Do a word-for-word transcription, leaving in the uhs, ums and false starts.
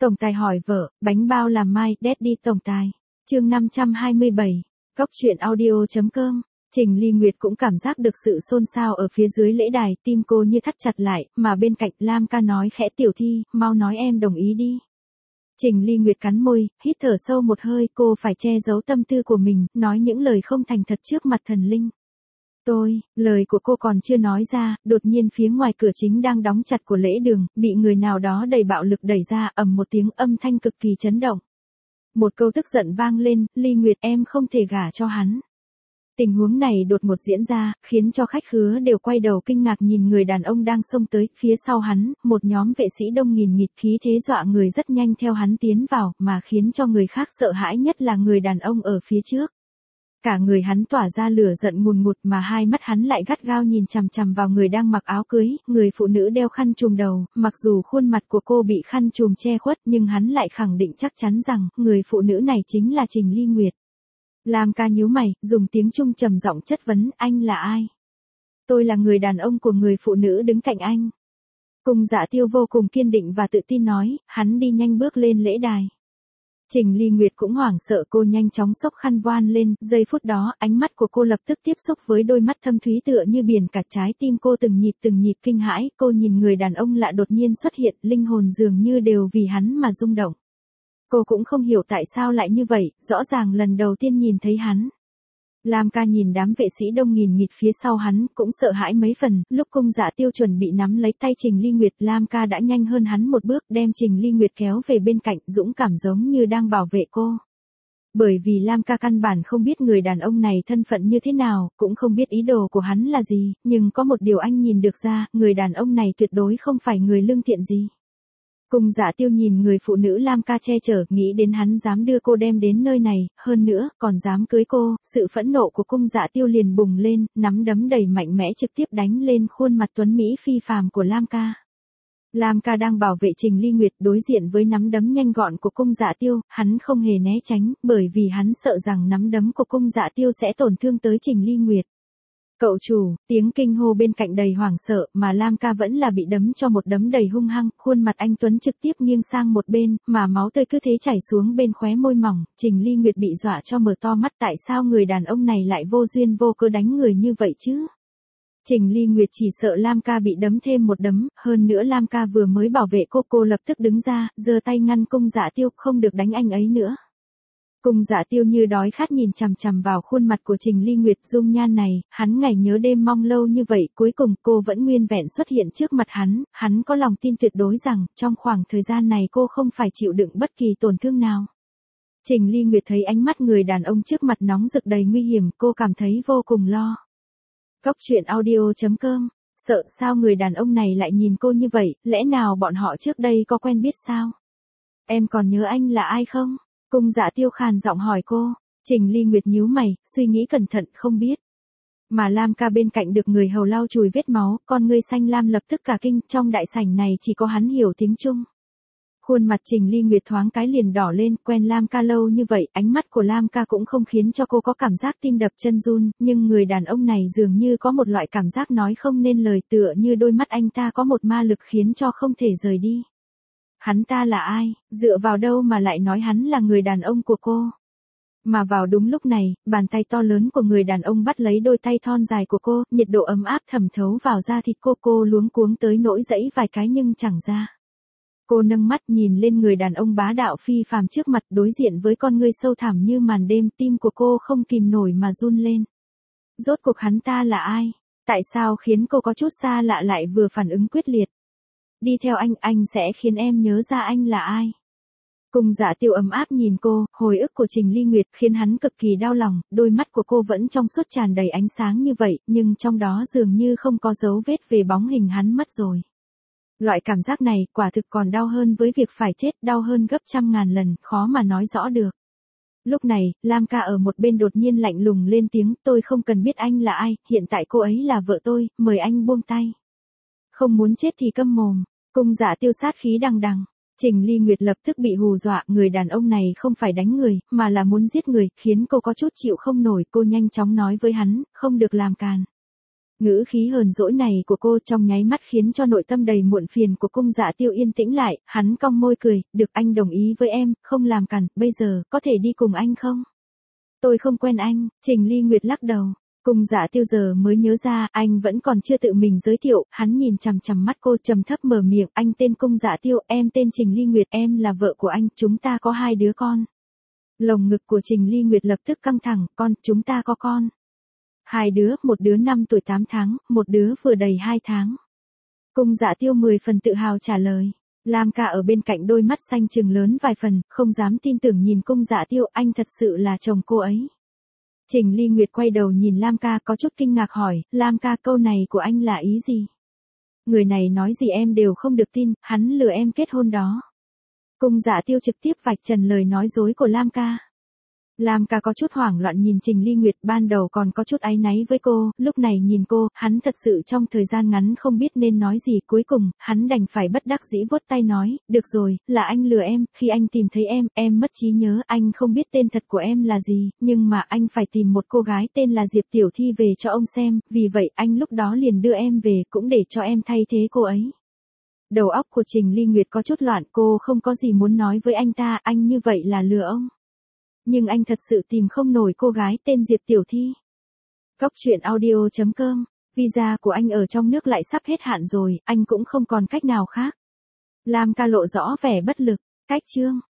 Tổng tài hỏi vợ, bánh bao làm mai, Daddy tổng tài. Chương năm trăm hai mươi bảy. Cóc truyện audio chấm com. Trình Ly Nguyệt cũng cảm giác được sự xôn xao ở phía dưới lễ đài, tim cô như thắt chặt lại, mà bên cạnh Lam Ca nói khẽ, Tiểu Thi, mau nói em đồng ý đi. Trình Ly Nguyệt cắn môi, hít thở sâu một hơi, cô phải che giấu tâm tư của mình, nói những lời không thành thật trước mặt thần linh. Tôi, lời của cô còn chưa nói ra, đột nhiên phía ngoài cửa chính đang đóng chặt của lễ đường, bị người nào đó đầy bạo lực đẩy ra, ầm một tiếng, âm thanh cực kỳ chấn động. Một câu tức giận vang lên, Ly Nguyệt, em không thể gả cho hắn. Tình huống này đột ngột diễn ra, khiến cho khách khứa đều quay đầu kinh ngạc nhìn người đàn ông đang xông tới, phía sau hắn, một nhóm vệ sĩ đông nghìn nghịt, khí thế dọa người rất nhanh theo hắn tiến vào, mà khiến cho người khác sợ hãi nhất là người đàn ông ở phía trước. Cả người hắn tỏa ra lửa giận ngùn ngụt, mà hai mắt hắn lại gắt gao nhìn chằm chằm vào người đang mặc áo cưới, người phụ nữ đeo khăn trùm đầu, mặc dù khuôn mặt của cô bị khăn trùm che khuất nhưng hắn lại khẳng định chắc chắn rằng, người phụ nữ này chính là Trình Ly Nguyệt. Lam Ca nhíu mày, dùng tiếng Trung trầm giọng chất vấn, anh là ai? Tôi là người đàn ông của người phụ nữ đứng cạnh anh. Cung Dạ Tiêu vô cùng kiên định và tự tin nói, hắn đi nhanh bước lên lễ đài. Trình Ly Nguyệt cũng hoảng sợ, cô nhanh chóng xốc khăn voan lên, giây phút đó, ánh mắt của cô lập tức tiếp xúc với đôi mắt thâm thúy tựa như biển cả, trái tim cô từng nhịp từng nhịp kinh hãi, cô nhìn người đàn ông lạ đột nhiên xuất hiện, linh hồn dường như đều vì hắn mà rung động. Cô cũng không hiểu tại sao lại như vậy, rõ ràng lần đầu tiên nhìn thấy hắn. Lam Ca nhìn đám vệ sĩ đông nghìn nghịt phía sau hắn, cũng sợ hãi mấy phần, lúc Cung Dạ Tiêu chuẩn bị nắm lấy tay Trình Ly Nguyệt, Lam Ca đã nhanh hơn hắn một bước, đem Trình Ly Nguyệt kéo về bên cạnh, dũng cảm giống như đang bảo vệ cô. Bởi vì Lam Ca căn bản không biết người đàn ông này thân phận như thế nào, cũng không biết ý đồ của hắn là gì, nhưng có một điều anh nhìn được ra, người đàn ông này tuyệt đối không phải người lương thiện gì. Cung Dạ Tiêu nhìn người phụ nữ Lam Ca che chở, nghĩ đến hắn dám đưa cô đem đến nơi này, hơn nữa, còn dám cưới cô, sự phẫn nộ của Cung Dạ Tiêu liền bùng lên, nắm đấm đầy mạnh mẽ trực tiếp đánh lên khuôn mặt tuấn Mỹ phi phàm của Lam Ca. Lam Ca đang bảo vệ Trình Ly Nguyệt, đối diện với nắm đấm nhanh gọn của Cung Dạ Tiêu, hắn không hề né tránh, bởi vì hắn sợ rằng nắm đấm của Cung Dạ Tiêu sẽ tổn thương tới Trình Ly Nguyệt. Cậu chủ, tiếng kinh hô bên cạnh đầy hoảng sợ, mà Lam Ca vẫn là bị đấm cho một đấm đầy hung hăng, khuôn mặt anh tuấn trực tiếp nghiêng sang một bên, mà máu tươi cứ thế chảy xuống bên khóe môi mỏng, Trình Ly Nguyệt bị dọa cho mở to mắt, tại sao người đàn ông này lại vô duyên vô cớ đánh người như vậy chứ? Trình Ly Nguyệt chỉ sợ Lam Ca bị đấm thêm một đấm, hơn nữa Lam Ca vừa mới bảo vệ cô, cô lập tức đứng ra, giơ tay ngăn Cung Dạ Tiêu, không được đánh anh ấy nữa. Cung Dạ Tiêu như đói khát nhìn chằm chằm vào khuôn mặt của Trình Ly Nguyệt, dung nhan này, hắn ngày nhớ đêm mong lâu như vậy, cuối cùng cô vẫn nguyên vẹn xuất hiện trước mặt hắn, hắn có lòng tin tuyệt đối rằng, trong khoảng thời gian này cô không phải chịu đựng bất kỳ tổn thương nào. Trình Ly Nguyệt thấy ánh mắt người đàn ông trước mặt nóng rực đầy nguy hiểm, cô cảm thấy vô cùng lo. Cóc truyện audio chấm com. Sợ sao người đàn ông này lại nhìn cô như vậy, lẽ nào bọn họ trước đây có quen biết sao? Em còn nhớ anh là ai không? Cung Dạ Tiêu khàn giọng hỏi cô. Trình Ly Nguyệt nhíu mày, suy nghĩ cẩn thận, không biết. Mà Lam Ca bên cạnh được người hầu lau chùi vết máu, con ngươi xanh lam lập tức cả kinh, trong đại sảnh này chỉ có hắn hiểu tiếng Trung. Khuôn mặt Trình Ly Nguyệt thoáng cái liền đỏ lên, quen Lam Ca lâu như vậy, ánh mắt của Lam Ca cũng không khiến cho cô có cảm giác tim đập chân run, nhưng người đàn ông này dường như có một loại cảm giác nói không nên lời, tựa như đôi mắt anh ta có một ma lực khiến cho không thể rời đi. Hắn ta là ai, dựa vào đâu mà lại nói hắn là người đàn ông của cô? Mà vào đúng lúc này, bàn tay to lớn của người đàn ông bắt lấy đôi tay thon dài của cô, nhiệt độ ấm áp thẩm thấu vào da thịt cô, cô luống cuống tới nỗi dẫy vài cái nhưng chẳng ra. Cô nâng mắt nhìn lên người đàn ông bá đạo phi phàm trước mặt, đối diện với con ngươi sâu thẳm như màn đêm, tim của cô không kìm nổi mà run lên. Rốt cuộc hắn ta là ai? Tại sao khiến cô có chút xa lạ lại vừa phản ứng quyết liệt? Đi theo anh, anh sẽ khiến em nhớ ra anh là ai. Cung Dạ Tiêu ấm áp nhìn cô, hồi ức của Trình Ly Nguyệt khiến hắn cực kỳ đau lòng, đôi mắt của cô vẫn trong suốt tràn đầy ánh sáng như vậy, nhưng trong đó dường như không có dấu vết về bóng hình hắn mất rồi. Loại cảm giác này quả thực còn đau hơn với việc phải chết, đau hơn gấp trăm ngàn lần, khó mà nói rõ được. Lúc này, Lam Ca ở một bên đột nhiên lạnh lùng lên tiếng, tôi không cần biết anh là ai, hiện tại cô ấy là vợ tôi, mời anh buông tay. Không muốn chết thì câm mồm. Cung Dạ Tiêu sát khí đằng đằng. Trình Ly Nguyệt lập tức bị hù dọa, người đàn ông này không phải đánh người, mà là muốn giết người, khiến cô có chút chịu không nổi, cô nhanh chóng nói với hắn, không được làm càn. Ngữ khí hờn dỗi này của cô trong nháy mắt khiến cho nội tâm đầy muộn phiền của Cung Dạ Tiêu yên tĩnh lại, hắn cong môi cười, được anh đồng ý với em, không làm cản, bây giờ, có thể đi cùng anh không? Tôi không quen anh, Trình Ly Nguyệt lắc đầu. Cung Dạ Tiêu giờ mới nhớ ra, anh vẫn còn chưa tự mình giới thiệu, hắn nhìn chằm chằm mắt cô trầm thấp mở miệng, anh tên Cung Dạ Tiêu, em tên Trình Ly Nguyệt, em là vợ của anh, chúng ta có hai đứa con. Lồng ngực của Trình Ly Nguyệt lập tức căng thẳng, con, chúng ta có con. Hai đứa, một đứa năm tuổi tám tháng, một đứa vừa đầy hai tháng. Cung Dạ Tiêu mười phần tự hào trả lời. Lam Ca ở bên cạnh đôi mắt xanh trừng lớn vài phần, không dám tin tưởng nhìn Cung Dạ Tiêu, anh thật sự là chồng cô ấy. Trình Ly Nguyệt quay đầu nhìn Lam Ca có chút kinh ngạc hỏi, Lam Ca câu này của anh là ý gì? Người này nói gì em đều không được tin, hắn lừa em kết hôn đó. Cung Dạ Tiêu trực tiếp vạch trần lời nói dối của Lam Ca. Lam Ca có chút hoảng loạn nhìn Trình Ly Nguyệt, ban đầu còn có chút áy náy với cô, lúc này nhìn cô, hắn thật sự trong thời gian ngắn không biết nên nói gì, cuối cùng, hắn đành phải bất đắc dĩ vuốt tay nói, được rồi, là anh lừa em, khi anh tìm thấy em, em mất trí nhớ, anh không biết tên thật của em là gì, nhưng mà anh phải tìm một cô gái tên là Diệp Tiểu Thi về cho ông xem, vì vậy anh lúc đó liền đưa em về cũng để cho em thay thế cô ấy. Đầu óc của Trình Ly Nguyệt có chút loạn, cô không có gì muốn nói với anh ta, anh như vậy là lừa ông. Nhưng anh thật sự tìm không nổi cô gái tên Diệp Tiểu Thi. Cóc truyện audio chấm com, visa của anh ở trong nước lại sắp hết hạn rồi, anh cũng không còn cách nào khác. Lam Ca lộ rõ vẻ bất lực, cách chương.